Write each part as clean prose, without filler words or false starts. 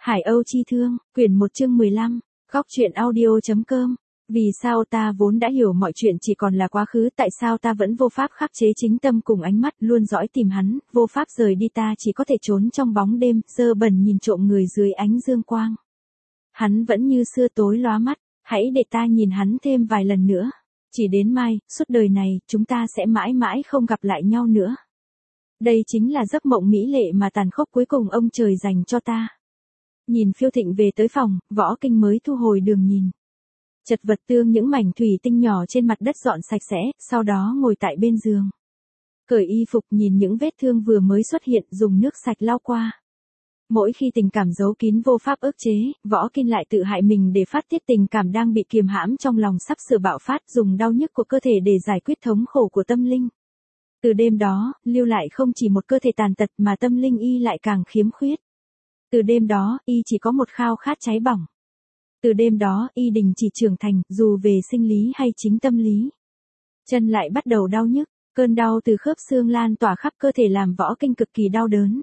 Hải Âu Chi Thương, quyển 1 chương 15, góc truyện audio.com. Vì sao ta vốn đã hiểu mọi chuyện chỉ còn là quá khứ, tại sao ta vẫn vô pháp khắc chế chính tâm cùng ánh mắt luôn dõi tìm hắn, vô pháp rời đi, ta chỉ có thể trốn trong bóng đêm, dơ bẩn nhìn trộm người dưới ánh dương quang. Hắn vẫn như xưa tối lóa mắt, hãy để ta nhìn hắn thêm vài lần nữa. Chỉ đến mai, suốt đời này, chúng ta sẽ mãi mãi không gặp lại nhau nữa. Đây chính là giấc mộng mỹ lệ mà tàn khốc cuối cùng ông trời dành cho ta. Nhìn Phiêu Thịnh về tới phòng, Võ Kinh mới thu hồi đường nhìn. Chật vật tương những mảnh thủy tinh nhỏ trên mặt đất dọn sạch sẽ, sau đó ngồi tại bên giường. Cởi y phục, nhìn những vết thương vừa mới xuất hiện, dùng nước sạch lau qua. Mỗi khi tình cảm giấu kín vô pháp ức chế, Võ Kinh lại tự hại mình để phát tiết tình cảm đang bị kiềm hãm trong lòng sắp sửa bạo phát, dùng đau nhức của cơ thể để giải quyết thống khổ của tâm linh. Từ đêm đó, lưu lại không chỉ một cơ thể tàn tật mà tâm linh y lại càng khiếm khuyết. Từ đêm đó, y chỉ có một khao khát cháy bỏng. Từ đêm đó, y đình chỉ trưởng thành, dù về sinh lý hay chính tâm lý. Chân lại bắt đầu đau nhức, cơn đau từ khớp xương lan tỏa khắp cơ thể làm Võ Kinh cực kỳ đau đớn.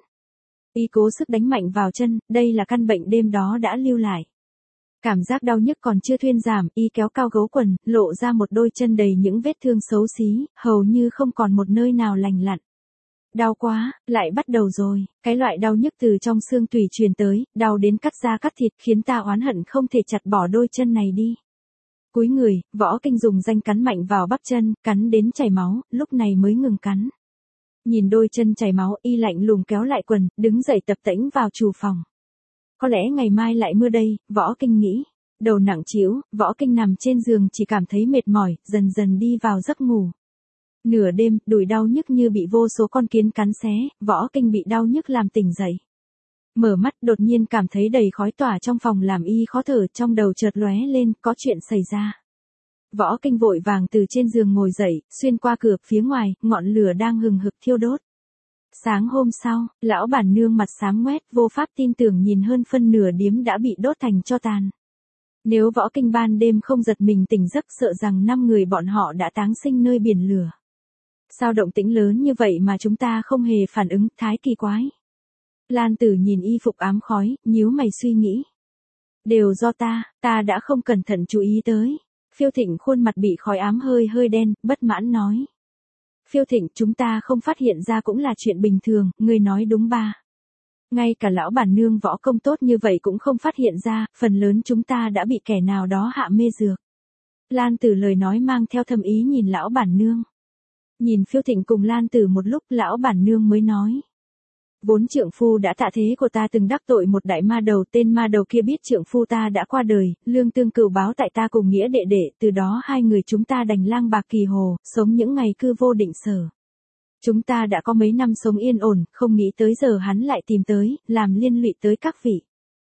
Y cố sức đánh mạnh vào chân, đây là căn bệnh đêm đó đã lưu lại. Cảm giác đau nhức còn chưa thuyên giảm, y kéo cao gấu quần, lộ ra một đôi chân đầy những vết thương xấu xí, hầu như không còn một nơi nào lành lặn. Đau quá, lại bắt đầu rồi, cái loại đau nhức từ trong xương tủy truyền tới, đau đến cắt da cắt thịt khiến ta oán hận không thể chặt bỏ đôi chân này đi. Cúi người, Võ Kinh dùng ranh cắn mạnh vào bắp chân, cắn đến chảy máu, lúc này mới ngừng cắn. Nhìn đôi chân chảy máu, y lạnh lùng kéo lại quần, đứng dậy tập tễnh vào trù phòng. Có lẽ ngày mai lại mưa đây, Võ Kinh nghĩ. Đầu nặng trĩu, Võ Kinh nằm trên giường chỉ cảm thấy mệt mỏi, dần dần đi vào giấc ngủ. Nửa đêm, đùi đau nhức như bị vô số con kiến cắn xé, Võ Kinh bị đau nhức làm tỉnh dậy. Mở mắt đột nhiên cảm thấy đầy khói tỏa trong phòng làm y khó thở, trong đầu chợt lóe lên, có chuyện xảy ra. Võ Kinh vội vàng từ trên giường ngồi dậy, xuyên qua cửa phía ngoài, ngọn lửa đang hừng hực thiêu đốt. Sáng hôm sau, lão bản nương mặt xám ngoét, vô pháp tin tưởng nhìn hơn phân nửa điếm đã bị đốt thành tro tàn. Nếu Võ Kinh ban đêm không giật mình tỉnh giấc, sợ rằng 5 người bọn họ đã táng sinh nơi biển lửa. Sao động tĩnh lớn như vậy mà chúng ta không hề phản ứng, thái kỳ quái. Lan Tử nhìn y phục ám khói, nhíu mày suy nghĩ. Đều do ta đã không cẩn thận chú ý tới. Phiêu Thịnh khuôn mặt bị khói ám hơi đen, bất mãn nói. Phiêu Thịnh, chúng ta không phát hiện ra cũng là chuyện bình thường, ngươi nói đúng ba. Ngay cả lão bản nương võ công tốt như vậy cũng không phát hiện ra, phần lớn chúng ta đã bị kẻ nào đó hạ mê dược. Lan Tử lời nói mang theo thâm ý nhìn lão bản nương. Nhìn Phiêu Thịnh cùng Lan Tử một lúc, lão bản nương mới nói. Vốn trượng phu đã tạ thế của ta từng đắc tội một đại ma đầu, tên ma đầu kia biết trượng phu ta đã qua đời, lương tương cửu báo tại ta cùng nghĩa đệ đệ, từ đó hai người chúng ta đành lang bạc kỳ hồ, sống những ngày cư vô định sở. Chúng ta đã có mấy năm sống yên ổn, không nghĩ tới giờ hắn lại tìm tới, làm liên lụy tới các vị.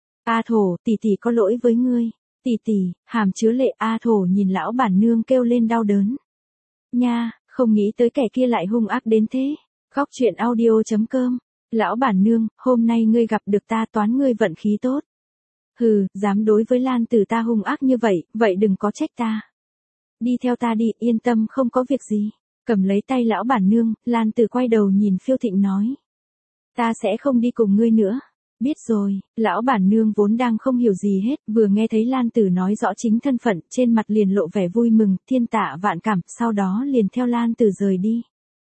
A Thổ, tỷ tỷ có lỗi với ngươi. Tỷ tỷ, hàm chứa lệ. A Thổ nhìn lão bản nương kêu lên đau đớn. Nha, không nghĩ tới kẻ kia lại hung ác đến thế. Góc truyện audio.com. Lão bản nương, hôm nay ngươi gặp được ta, toán ngươi vận khí tốt. Hừ, dám đối với Lan Tử ta hung ác như vậy, vậy đừng có trách ta. Đi theo ta đi, yên tâm không có việc gì. Cầm lấy tay lão bản nương, Lan Tử quay đầu nhìn Phiêu Thịnh nói. Ta sẽ không đi cùng ngươi nữa. Biết rồi, lão bản nương vốn đang không hiểu gì hết, vừa nghe thấy Lan Tử nói rõ chính thân phận, trên mặt liền lộ vẻ vui mừng, thiên tạ vạn cảm, sau đó liền theo Lan Tử rời đi.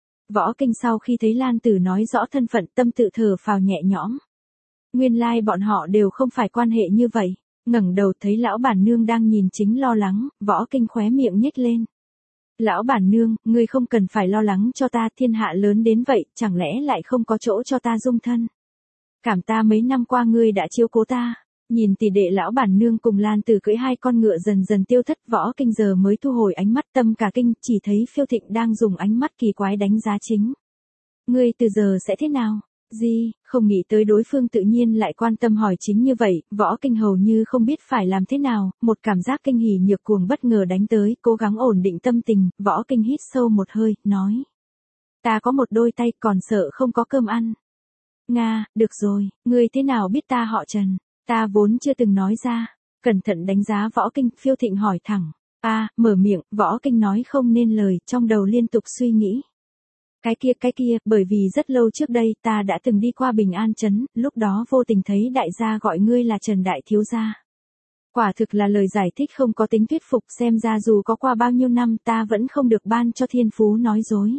Võ Kinh sau khi thấy Lan Tử nói rõ thân phận, tâm tự thở phào nhẹ nhõm. Nguyên lai bọn họ đều không phải quan hệ như vậy. Ngẩng đầu thấy lão bản nương đang nhìn chính lo lắng, Võ Kinh khóe miệng nhếch lên. Lão bản nương, ngươi không cần phải lo lắng cho ta, thiên hạ lớn đến vậy, chẳng lẽ lại không có chỗ cho ta dung thân. Cảm ta mấy năm qua ngươi đã chiếu cố ta. Nhìn tỷ đệ lão bản nương cùng Lan Tử cưỡi hai con ngựa dần dần tiêu thất, Võ Kinh giờ mới thu hồi ánh mắt, tâm cả kinh, chỉ thấy Phiêu Thịnh đang dùng ánh mắt kỳ quái đánh giá chính. Ngươi từ giờ sẽ thế nào? Gì, không nghĩ tới đối phương tự nhiên lại quan tâm hỏi chính như vậy, Võ Kinh hầu như không biết phải làm thế nào, một cảm giác kinh hỉ nhược cuồng bất ngờ đánh tới, cố gắng ổn định tâm tình, Võ Kinh hít sâu một hơi, nói. Ta có một đôi tay, còn sợ không có cơm ăn. Nga, được rồi, ngươi thế nào biết ta họ Trần? Ta vốn chưa từng nói ra. Cẩn thận đánh giá Võ Kinh, Phiêu Thịnh hỏi thẳng. Mở miệng, Võ Kinh nói không nên lời, trong đầu liên tục suy nghĩ. Cái kia, bởi vì rất lâu trước đây ta đã từng đi qua Bình An Trấn, lúc đó vô tình thấy đại gia gọi ngươi là Trần Đại Thiếu Gia. Quả thực là lời giải thích không có tính thuyết phục, xem ra dù có qua bao nhiêu năm ta vẫn không được ban cho thiên phú nói dối.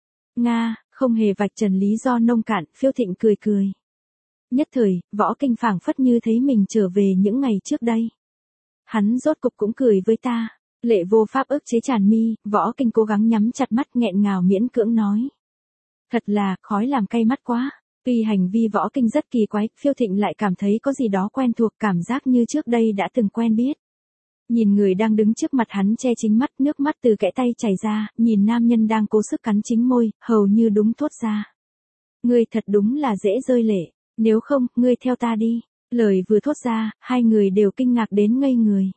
Nga, không hề vạch trần lý do nông cạn, Phiêu Thịnh cười cười. Nhất thời, Võ Kinh phảng phất như thấy mình trở về những ngày trước đây. Hắn rốt cục cũng cười với ta. Lệ vô pháp ức chế tràn mi, Võ Kinh cố gắng nhắm chặt mắt nghẹn ngào miễn cưỡng nói. Thật là, khói làm cay mắt quá. Tuy hành vi Võ Kinh rất kỳ quái, Phiêu Thịnh lại cảm thấy có gì đó quen thuộc, cảm giác như trước đây đã từng quen biết. Nhìn người đang đứng trước mặt hắn che chính mắt, nước mắt từ kẽ tay chảy ra, nhìn nam nhân đang cố sức cắn chính môi, hầu như đúng thốt ra. Ngươi thật đúng là dễ rơi lệ, nếu không, ngươi theo ta đi. Lời vừa thốt ra, hai người đều kinh ngạc đến ngây người.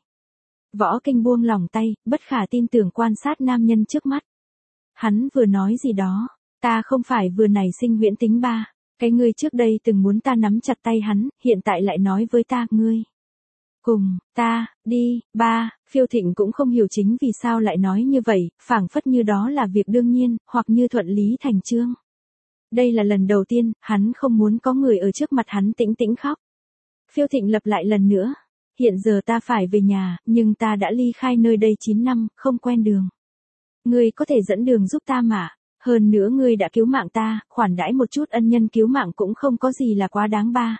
Võ Kinh buông lỏng tay, bất khả tin tưởng quan sát nam nhân trước mắt. Hắn vừa nói gì đó, ta không phải vừa nảy sinh huyễn tính ba, cái ngươi trước đây từng muốn ta nắm chặt tay hắn, hiện tại lại nói với ta, ngươi. Cùng, ta, đi, ba, Phiêu Thịnh cũng không hiểu chính vì sao lại nói như vậy, phảng phất như đó là việc đương nhiên, hoặc như thuận lý thành chương. Đây là lần đầu tiên, hắn không muốn có người ở trước mặt hắn tĩnh tĩnh khóc. Phiêu Thịnh lặp lại lần nữa. Hiện giờ ta phải về nhà, nhưng ta đã ly khai nơi đây 9 năm, không quen đường. Ngươi có thể dẫn đường giúp ta mà. Hơn nữa ngươi đã cứu mạng ta, khoản đãi một chút ân nhân cứu mạng cũng không có gì là quá đáng ba.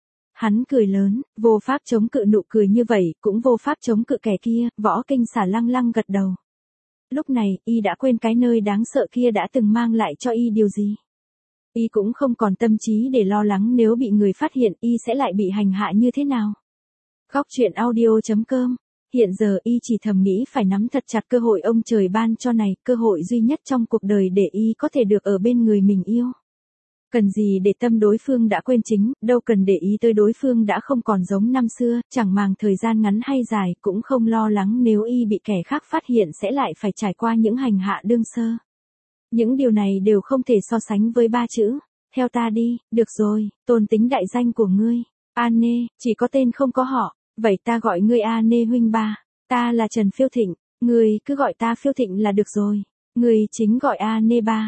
Hắn cười lớn, vô pháp chống cự nụ cười như vậy, cũng vô pháp chống cự kẻ kia, Võ Kinh xả lăng lăng gật đầu. Lúc này, y đã quên cái nơi đáng sợ kia đã từng mang lại cho y điều gì. Y cũng không còn tâm trí để lo lắng nếu bị người phát hiện y sẽ lại bị hành hạ như thế nào. Góc truyện audio.com. Hiện giờ y chỉ thầm nghĩ phải nắm thật chặt cơ hội ông trời ban cho này, cơ hội duy nhất trong cuộc đời để y có thể được ở bên người mình yêu. Cần gì để tâm đối phương đã quên chính, đâu cần để ý tới đối phương đã không còn giống năm xưa, chẳng màng thời gian ngắn hay dài, cũng không lo lắng nếu y bị kẻ khác phát hiện sẽ lại phải trải qua những hành hạ đương sơ. Những điều này đều không thể so sánh với ba chữ, theo ta đi, được rồi, tôn tính đại danh của ngươi, An-nê, chỉ có tên không có họ. Vậy ta gọi ngươi An-nê huynh ba, ta là Trần Phiêu Thịnh, ngươi cứ gọi ta Phiêu Thịnh là được rồi, ngươi chính gọi An-nê ba.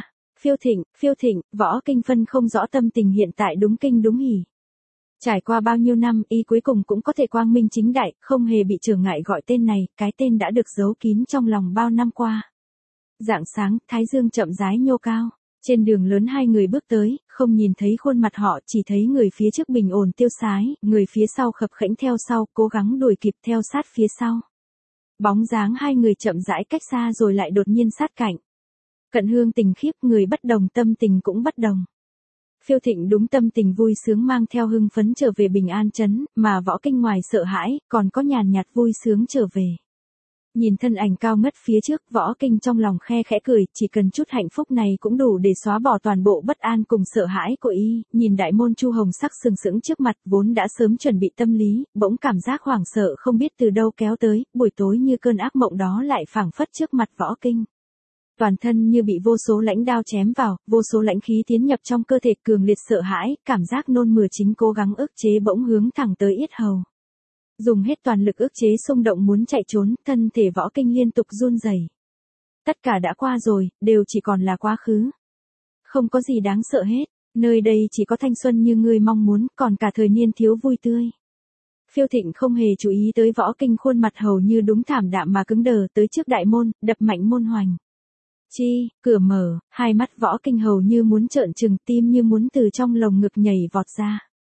Phiêu Thịnh, Võ Kinh phân không rõ tâm tình hiện tại đúng kinh đúng hỉ. Trải qua bao nhiêu năm, y cuối cùng cũng có thể quang minh chính đại, không hề bị trở ngại gọi tên này, cái tên đã được giấu kín trong lòng bao năm qua. Rạng sáng, thái dương chậm rãi nhô cao. Trên đường lớn hai người bước tới, không nhìn thấy khuôn mặt họ, chỉ thấy người phía trước bình ổn tiêu sái, người phía sau khập khẽnh theo sau, cố gắng đuổi kịp theo sát phía sau. Bóng dáng hai người chậm rãi cách xa rồi lại đột nhiên sát cạnh. Cận hương tình khiếp, người bất đồng tâm tình cũng bất đồng. Phiêu Thịnh đúng tâm tình vui sướng mang theo hưng phấn trở về Bình An Trấn, mà Võ Kinh ngoài sợ hãi, còn có nhàn nhạt vui sướng trở về. Nhìn thân ảnh cao ngất phía trước, Võ Kinh trong lòng khe khẽ cười, chỉ cần chút hạnh phúc này cũng đủ để xóa bỏ toàn bộ bất an cùng sợ hãi của y, nhìn đại môn Chu Hồng sắc sừng sững trước mặt, vốn đã sớm chuẩn bị tâm lý, bỗng cảm giác hoảng sợ không biết từ đâu kéo tới, buổi tối như cơn ác mộng đó lại phảng phất trước mặt Võ Kinh. Toàn thân như bị vô số lãnh đao chém vào, vô số lãnh khí tiến nhập trong cơ thể, cường liệt sợ hãi, cảm giác nôn mửa chính cố gắng ức chế bỗng hướng thẳng tới yết hầu. Dùng hết toàn lực ức chế xung động muốn chạy trốn, thân thể Võ Kinh liên tục run rẩy. Tất cả đã qua rồi, đều chỉ còn là quá khứ. Không có gì đáng sợ hết, nơi đây chỉ có thanh xuân như ngươi mong muốn, còn cả thời niên thiếu vui tươi. Phiêu Thịnh không hề chú ý tới Võ Kinh, khuôn mặt hầu như đúng thảm đạm mà cứng đờ, tới trước đại môn, đập mạnh môn hoành. Chi, cửa mở, hai mắt Võ Kinh hầu như muốn trợn trừng, tim như muốn từ trong lồng ngực nhảy vọt ra.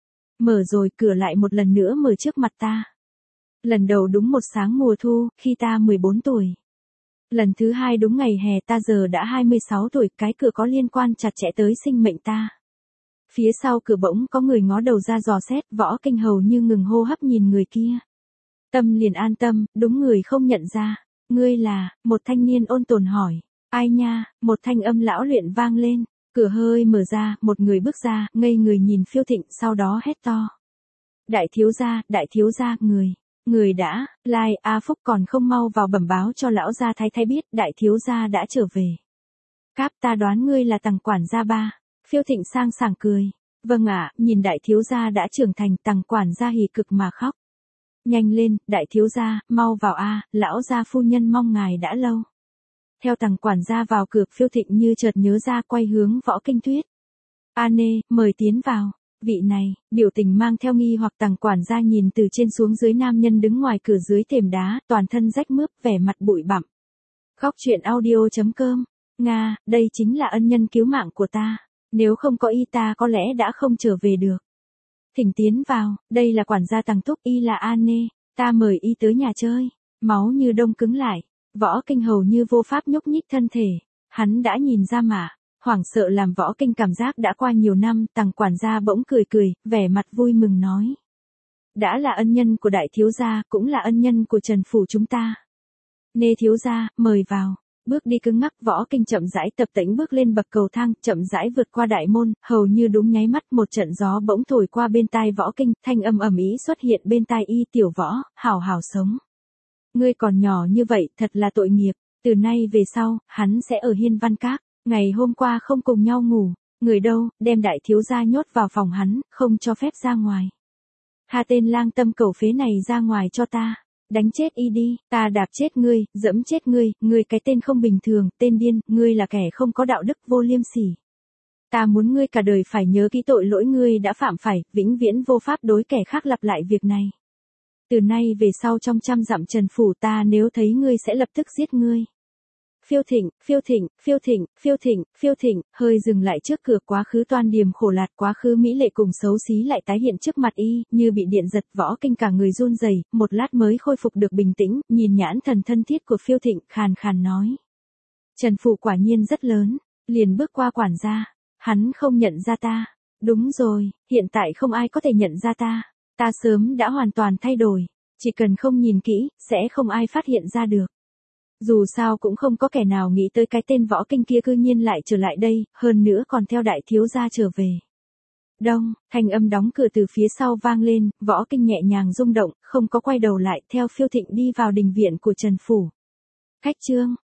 Mở rồi, cửa lại một lần nữa mở trước mặt ta. Lần đầu đúng một sáng mùa thu, khi ta 14 tuổi. Lần thứ hai đúng ngày hè, ta giờ đã 26 tuổi, cái cửa có liên quan chặt chẽ tới sinh mệnh ta. Phía sau cửa bỗng có người ngó đầu ra dò xét, Võ Kinh hầu như ngừng hô hấp nhìn người kia. Tâm liền an tâm, đúng người không nhận ra. Ngươi là, một thanh niên ôn tồn hỏi. Ai nha, một thanh âm lão luyện vang lên. Cửa hơi mở ra, một người bước ra, ngây người nhìn Phiêu Thịnh, sau đó hét to. Đại thiếu gia, người đã, Lai A Phúc còn không mau vào bẩm báo cho lão gia thái thái biết, đại thiếu gia đã trở về. Cáp, ta đoán ngươi là Tằng quản gia ba. Phiêu Thịnh sang sảng cười. Vâng ạ, nhìn đại thiếu gia đã trưởng thành, Tằng quản gia hỉ cực mà khóc. Nhanh lên, đại thiếu gia, mau vào a, lão gia phu nhân mong ngài đã lâu. Theo Tằng quản gia vào cửa, Phiêu Thịnh như chợt nhớ ra, quay hướng Võ Kinh Tuyết. A nê, mời tiến vào. Vị này, biểu tình mang theo nghi hoặc. Tằng quản gia nhìn từ trên xuống dưới nam nhân đứng ngoài cửa dưới thềm đá, toàn thân rách mướp, vẻ mặt bụi bặm. Góc truyện audio.com. Nga, đây chính là ân nhân cứu mạng của ta. Nếu không có y ta có lẽ đã không trở về được. Thỉnh tiến vào, đây là quản gia Tằng Thúc, y là A nê, ta mời y tới nhà chơi. Máu như đông cứng lại, Võ Kinh hầu như vô pháp nhúc nhích thân thể. Hắn đã nhìn ra mà, hoảng sợ làm Võ Kinh cảm giác đã qua nhiều năm. Tằng quản gia bỗng cười cười, vẻ mặt vui mừng nói. Đã là ân nhân của đại thiếu gia, cũng là ân nhân của Trần phủ chúng ta. Nê thiếu gia, mời vào. Bước đi cứng ngắc, Võ Kinh chậm rãi tập tễnh bước lên bậc cầu thang, chậm rãi vượt qua đại môn, hầu như đúng nháy mắt một trận gió bỗng thổi qua bên tai Võ Kinh, thanh âm ầm ĩ xuất hiện bên tai y. Tiểu Võ, hảo hảo sống. Ngươi còn nhỏ như vậy, thật là tội nghiệp. Từ nay về sau, hắn sẽ ở Hiên Văn Các. Ngày hôm qua không cùng nhau ngủ, người đâu, đem đại thiếu gia nhốt vào phòng hắn, không cho phép ra ngoài. Tha tên lang tâm cầu phế này ra ngoài cho ta. Đánh chết y đi, ta đạp chết ngươi, dẫm chết ngươi, ngươi cái tên không bình thường, tên điên, ngươi là kẻ không có đạo đức, vô liêm sỉ. Ta muốn ngươi cả đời phải nhớ kỹ tội lỗi ngươi đã phạm phải, vĩnh viễn vô pháp đối kẻ khác lặp lại việc này. Từ nay về sau trong 100 dặm Trần phủ ta nếu thấy ngươi sẽ lập tức giết ngươi. Phiêu Thịnh, Phiêu Thịnh, Phiêu Thịnh, Phiêu Thịnh, Phiêu Thịnh, hơi dừng lại trước cửa. Quá khứ toan điềm khổ lạt, quá khứ mỹ lệ cùng xấu xí lại tái hiện trước mặt y, như bị điện giật. Võ Kinh cả người run rẩy, một lát mới khôi phục được bình tĩnh, nhìn nhãn thần thân thiết của Phiêu Thịnh, khàn khàn nói. Trần phủ quả nhiên rất lớn. Liền bước qua quản gia. Hắn không nhận ra ta. Đúng rồi, hiện tại không ai có thể nhận ra ta. Ta sớm đã hoàn toàn thay đổi. Chỉ cần không nhìn kỹ, sẽ không ai phát hiện ra được. Dù sao cũng không có kẻ nào nghĩ tới cái tên Võ Kinh kia cư nhiên lại trở lại đây, hơn nữa còn theo đại thiếu gia trở về. Đông, thanh âm đóng cửa từ phía sau vang lên, Võ Kinh nhẹ nhàng rung động, không có quay đầu lại, theo Phiêu Thịnh đi vào đình viện của Trần phủ. Khách trương,